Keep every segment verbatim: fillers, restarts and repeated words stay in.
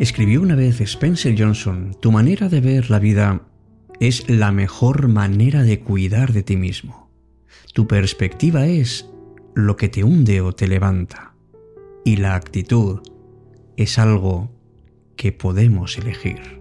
Escribió una vez Spencer Johnson: tu manera de ver la vida es la mejor manera de cuidar de ti mismo. Tu perspectiva es lo que te hunde o te levanta. Y la actitud es algo que podemos elegir.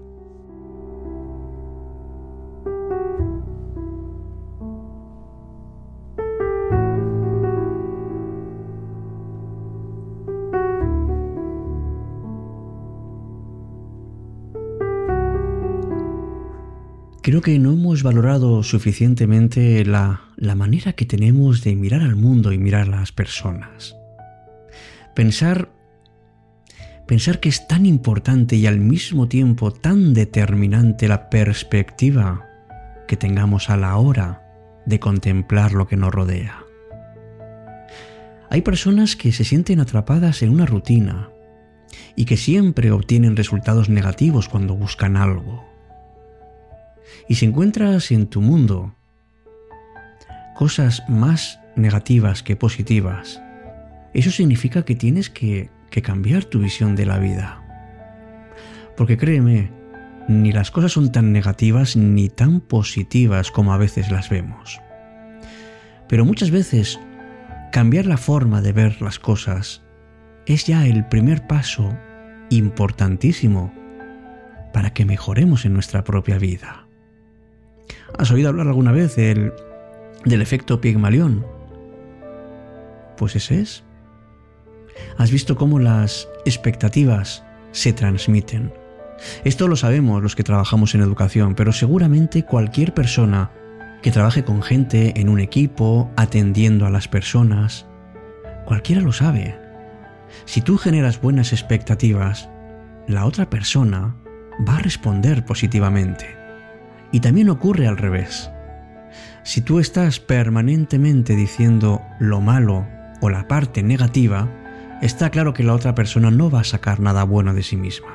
Creo que no hemos valorado suficientemente la, la manera que tenemos de mirar al mundo y mirar a las personas. Pensar, pensar que es tan importante y al mismo tiempo tan determinante la perspectiva que tengamos a la hora de contemplar lo que nos rodea. Hay personas que se sienten atrapadas en una rutina y que siempre obtienen resultados negativos cuando buscan algo. Y si encuentras en tu mundo cosas más negativas que positivas, eso significa que tienes que, que cambiar tu visión de la vida. Porque créeme, ni las cosas son tan negativas ni tan positivas como a veces las vemos. Pero muchas veces cambiar la forma de ver las cosas es ya el primer paso importantísimo para que mejoremos en nuestra propia vida. ¿Has oído hablar alguna vez del, del efecto Pigmalión? Pues ese es. ¿Has visto cómo las expectativas se transmiten? Esto lo sabemos los que trabajamos en educación, pero seguramente cualquier persona que trabaje con gente en un equipo, atendiendo a las personas, cualquiera lo sabe. Si tú generas buenas expectativas, la otra persona va a responder positivamente. Y también ocurre al revés. Si tú estás permanentemente diciendo lo malo o la parte negativa, está claro que la otra persona no va a sacar nada bueno de sí misma.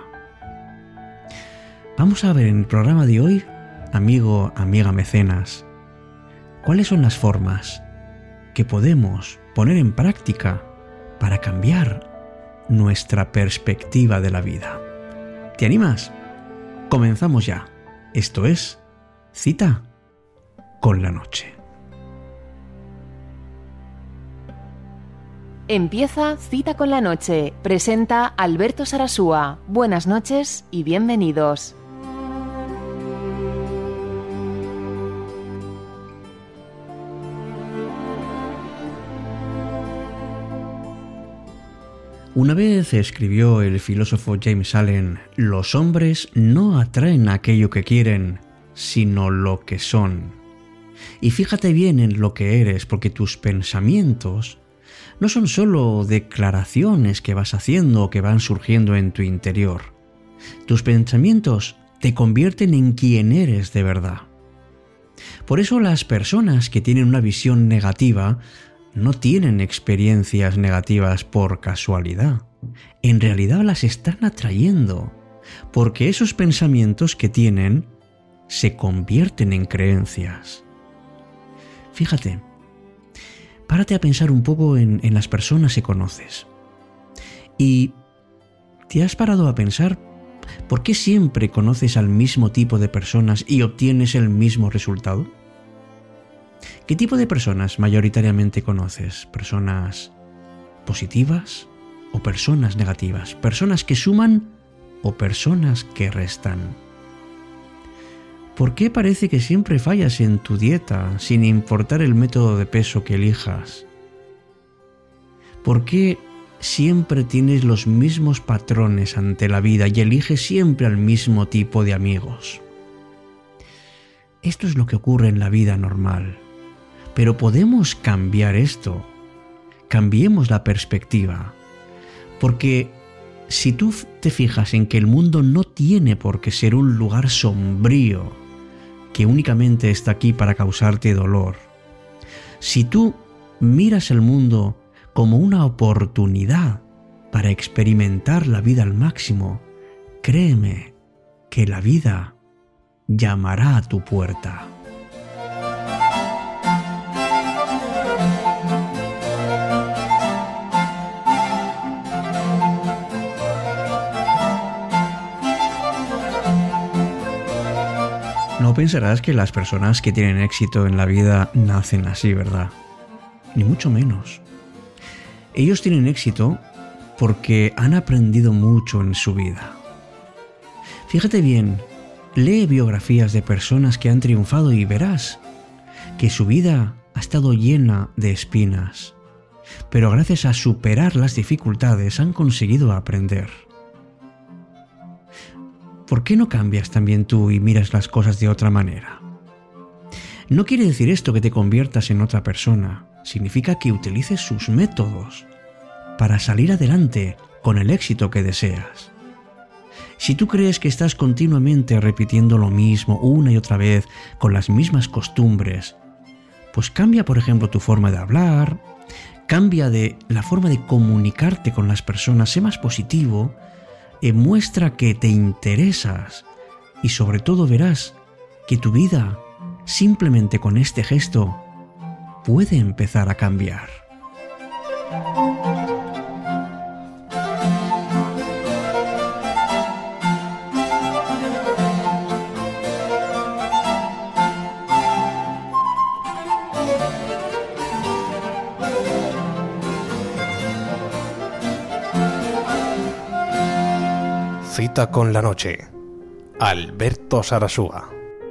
Vamos a ver en el programa de hoy, amigo, amiga mecenas, cuáles son las formas que podemos poner en práctica para cambiar nuestra perspectiva de la vida. ¿Te animas? Comenzamos ya. Esto es Cita con la Noche. Empieza Cita con la Noche. Presenta Alberto Sarasúa. Buenas noches y bienvenidos. Una vez escribió el filósofo James Allen: los hombres no atraen aquello que quieren, sino lo que son. Y fíjate bien en lo que eres, porque tus pensamientos no son solo declaraciones que vas haciendo o que van surgiendo en tu interior. Tus pensamientos te convierten en quien eres de verdad. Por eso las personas que tienen una visión negativa no tienen experiencias negativas por casualidad. En realidad las están atrayendo, porque esos pensamientos que tienen se convierten en creencias. Fíjate, párate a pensar un poco en, en las personas que conoces. ¿Y te has parado a pensar por qué siempre conoces al mismo tipo de personas y obtienes el mismo resultado? ¿Qué tipo de personas mayoritariamente conoces? ¿Personas positivas o personas negativas? ¿Personas que suman o personas que restan? ¿Por qué parece que siempre fallas en tu dieta, sin importar el método de peso que elijas? ¿Por qué siempre tienes los mismos patrones ante la vida y eliges siempre al mismo tipo de amigos? Esto es lo que ocurre en la vida normal. Pero podemos cambiar esto. Cambiemos la perspectiva. Porque si tú te fijas en que el mundo no tiene por qué ser un lugar sombrío, que únicamente está aquí para causarte dolor. Si tú miras el mundo como una oportunidad para experimentar la vida al máximo, créeme que la vida llamará a tu puerta. pensarás que las personas que tienen éxito en la vida nacen así, ¿verdad? Ni mucho menos. Ellos tienen éxito porque han aprendido mucho en su vida. Fíjate bien, lee biografías de personas que han triunfado y verás que su vida ha estado llena de espinas, pero gracias a superar las dificultades han conseguido aprender. ¿Por qué no cambias también tú y miras las cosas de otra manera? No quiere decir esto que te conviertas en otra persona, significa que utilices sus métodos para salir adelante con el éxito que deseas. Si tú crees que estás continuamente repitiendo lo mismo una y otra vez con las mismas costumbres, pues cambia, por ejemplo, tu forma de hablar, cambia de la forma de comunicarte con las personas, sé más positivo, eh, muestra que te interesas y sobre todo verás que tu vida, simplemente con este gesto, puede empezar a cambiar. Cita con la noche. Alberto Sarasúa.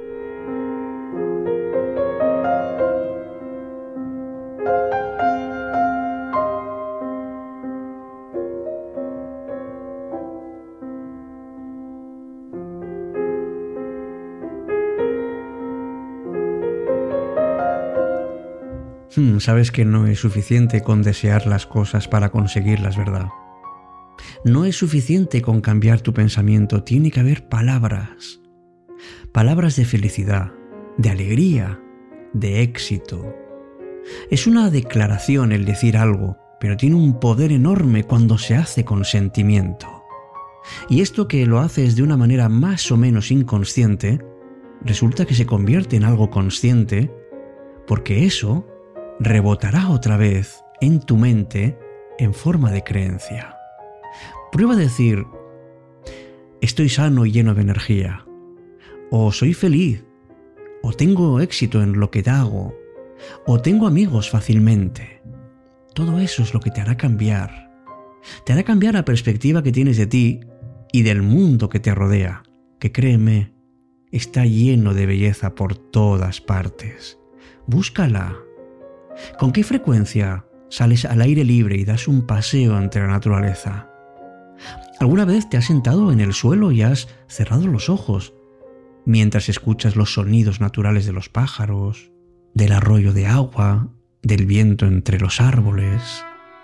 Hmm, sabes que no es suficiente con desear las cosas para conseguirlas, ¿verdad? No es suficiente con cambiar tu pensamiento, tiene que haber palabras. Palabras de felicidad, de alegría, de éxito. Es una declaración el decir algo, pero tiene un poder enorme cuando se hace con sentimiento. Y esto que lo haces de una manera más o menos inconsciente, resulta que se convierte en algo consciente, porque eso rebotará otra vez en tu mente en forma de creencia. Prueba a decir, estoy sano y lleno de energía, o soy feliz, o tengo éxito en lo que hago, o tengo amigos fácilmente. Todo eso es lo que te hará cambiar. Te hará cambiar la perspectiva que tienes de ti y del mundo que te rodea, que créeme, está lleno de belleza por todas partes. Búscala. ¿Con qué frecuencia sales al aire libre y das un paseo entre la naturaleza? ¿Alguna vez te has sentado en el suelo y has cerrado los ojos mientras escuchas los sonidos naturales de los pájaros, del arroyo de agua, del viento entre los árboles?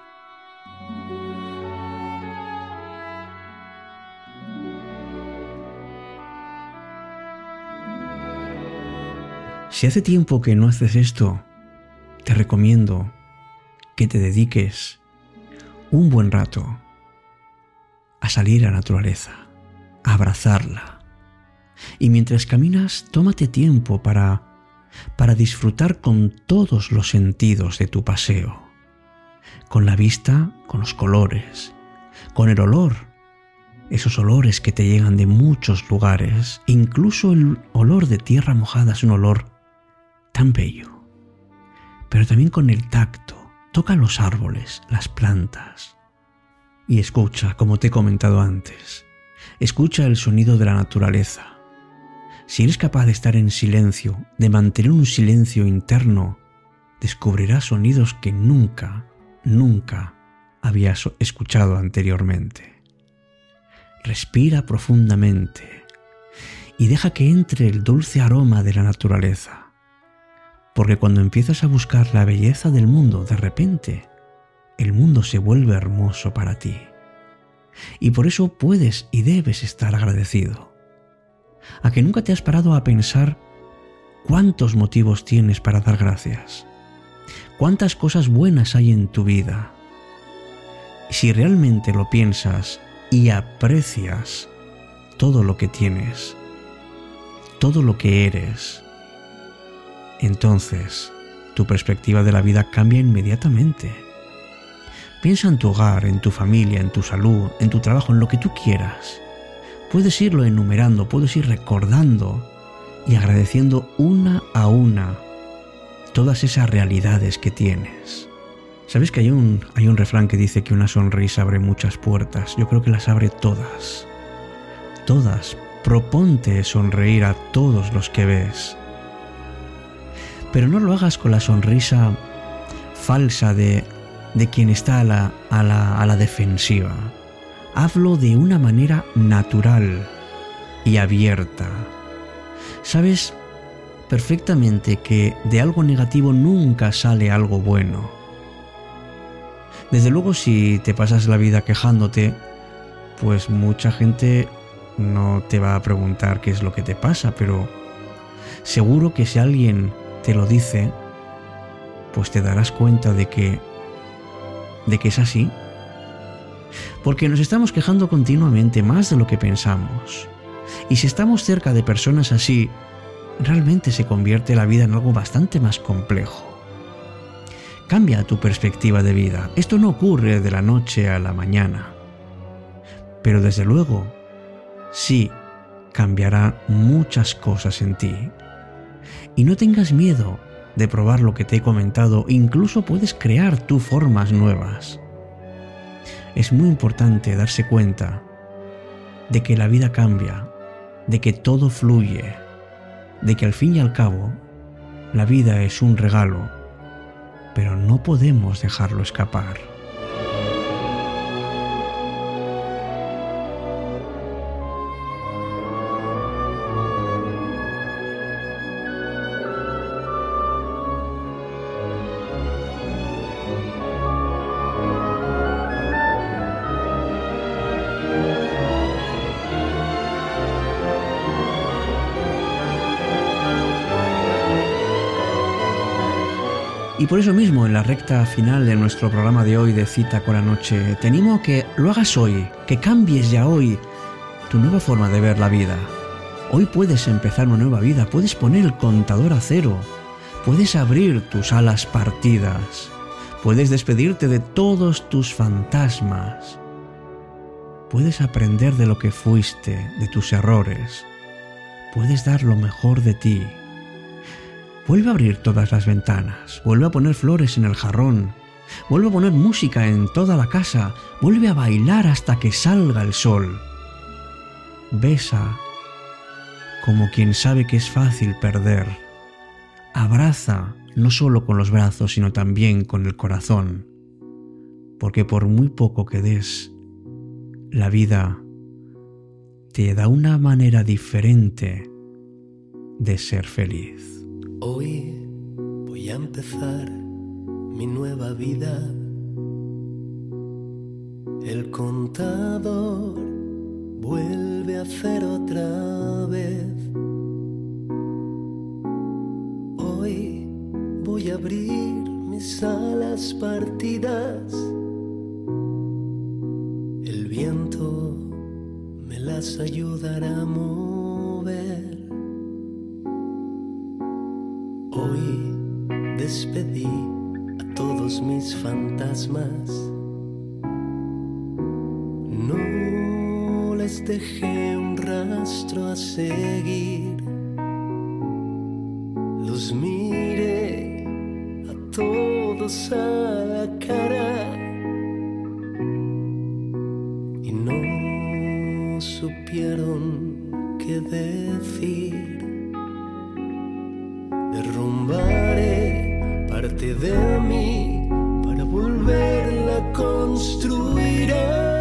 Si hace tiempo que no haces esto, te recomiendo que te dediques un buen rato a salir a la naturaleza, a abrazarla. Y mientras caminas, tómate tiempo para, para disfrutar con todos los sentidos de tu paseo. Con la vista, con los colores, con el olor, esos olores que te llegan de muchos lugares. Incluso el olor de tierra mojada es un olor tan bello. Pero también con el tacto, toca los árboles, las plantas. Y escucha, como te he comentado antes, escucha el sonido de la naturaleza. Si eres capaz de estar en silencio, de mantener un silencio interno, descubrirás sonidos que nunca, nunca habías escuchado anteriormente. Respira profundamente y deja que entre el dulce aroma de la naturaleza. Porque cuando empiezas a buscar la belleza del mundo, de repente, el mundo se vuelve hermoso para ti. Y por eso puedes y debes estar agradecido. ¿A que nunca te has parado a pensar cuántos motivos tienes para dar gracias? ¿Cuántas cosas buenas hay en tu vida? Si realmente lo piensas y aprecias todo lo que tienes, todo lo que eres, entonces tu perspectiva de la vida cambia inmediatamente. Piensa en tu hogar, en tu familia, en tu salud, en tu trabajo, en lo que tú quieras. Puedes irlo enumerando, puedes ir recordando y agradeciendo una a una todas esas realidades que tienes. ¿Sabes que hay un, hay un refrán que dice que una sonrisa abre muchas puertas? Yo creo que las abre todas. Todas. Proponte sonreír a todos los que ves. Pero no lo hagas con la sonrisa falsa de, de quien está a la, a, la, a la defensiva. Hazlo de una manera natural y abierta. Sabes perfectamente que de algo negativo nunca sale algo bueno. Desde luego, si te pasas la vida quejándote, pues mucha gente no te va a preguntar qué es lo que te pasa, pero seguro que si alguien te lo dice, pues te darás cuenta de que, de que es así. Porque nos estamos quejando continuamente, más de lo que pensamos. Y si estamos cerca de personas así, realmente se convierte la vida en algo bastante más complejo. Cambia tu perspectiva de vida. Esto no ocurre de la noche a la mañana. Pero desde luego, sí cambiará muchas cosas en ti. Y no tengas miedo de probar lo que te he comentado. Incluso puedes crear tú formas nuevas. Es muy importante darse cuenta de que la vida cambia, de que todo fluye, de que al fin y al cabo la vida es un regalo, pero no podemos dejarlo escapar. Y por eso mismo, en la recta final de nuestro programa de hoy de Cita con la Noche, te animo a que lo hagas hoy, que cambies ya hoy tu nueva forma de ver la vida. Hoy puedes empezar una nueva vida, puedes poner el contador a cero, puedes abrir tus alas partidas, puedes despedirte de todos tus fantasmas, puedes aprender de lo que fuiste, de tus errores, puedes dar lo mejor de ti. Vuelve a abrir todas las ventanas, vuelve a poner flores en el jarrón, vuelve a poner música en toda la casa, vuelve a bailar hasta que salga el sol. Besa como quien sabe que es fácil perder. Abraza no solo con los brazos, sino también con el corazón, porque por muy poco que des, la vida te da una manera diferente de ser feliz. Hoy voy a empezar mi nueva vida. El contador vuelve a hacer otra vez. Hoy voy a abrir mis alas partidas. El viento me las ayudará a mover. Hoy despedí a todos mis fantasmas. No les dejé un rastro a seguir. Los miré a todos a la cara y no supieron qué decir. Derrumbaré parte de mí para volverla a construir.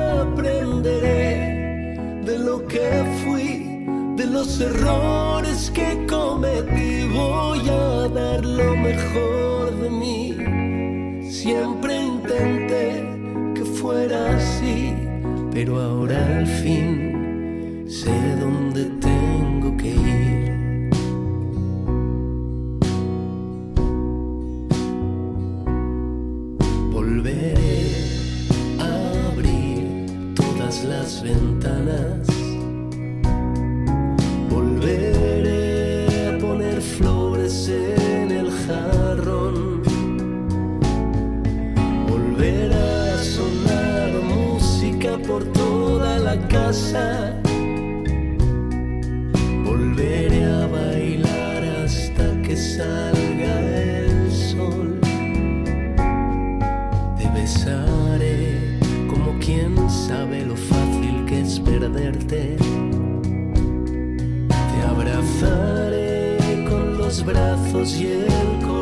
Aprenderé de lo que fui, de los errores que cometí. Voy a dar lo mejor de mí. Siempre intenté que fuera así, pero ahora al fin sé dónde tengo que ir. Las ventanas, volveré a poner flores en el jarrón, volverá a sonar música por toda la casa, volveré a bailar salga el sol. Te besaré como quien sabe lo fácil que es perderte. Te abrazaré con los brazos y el corazón.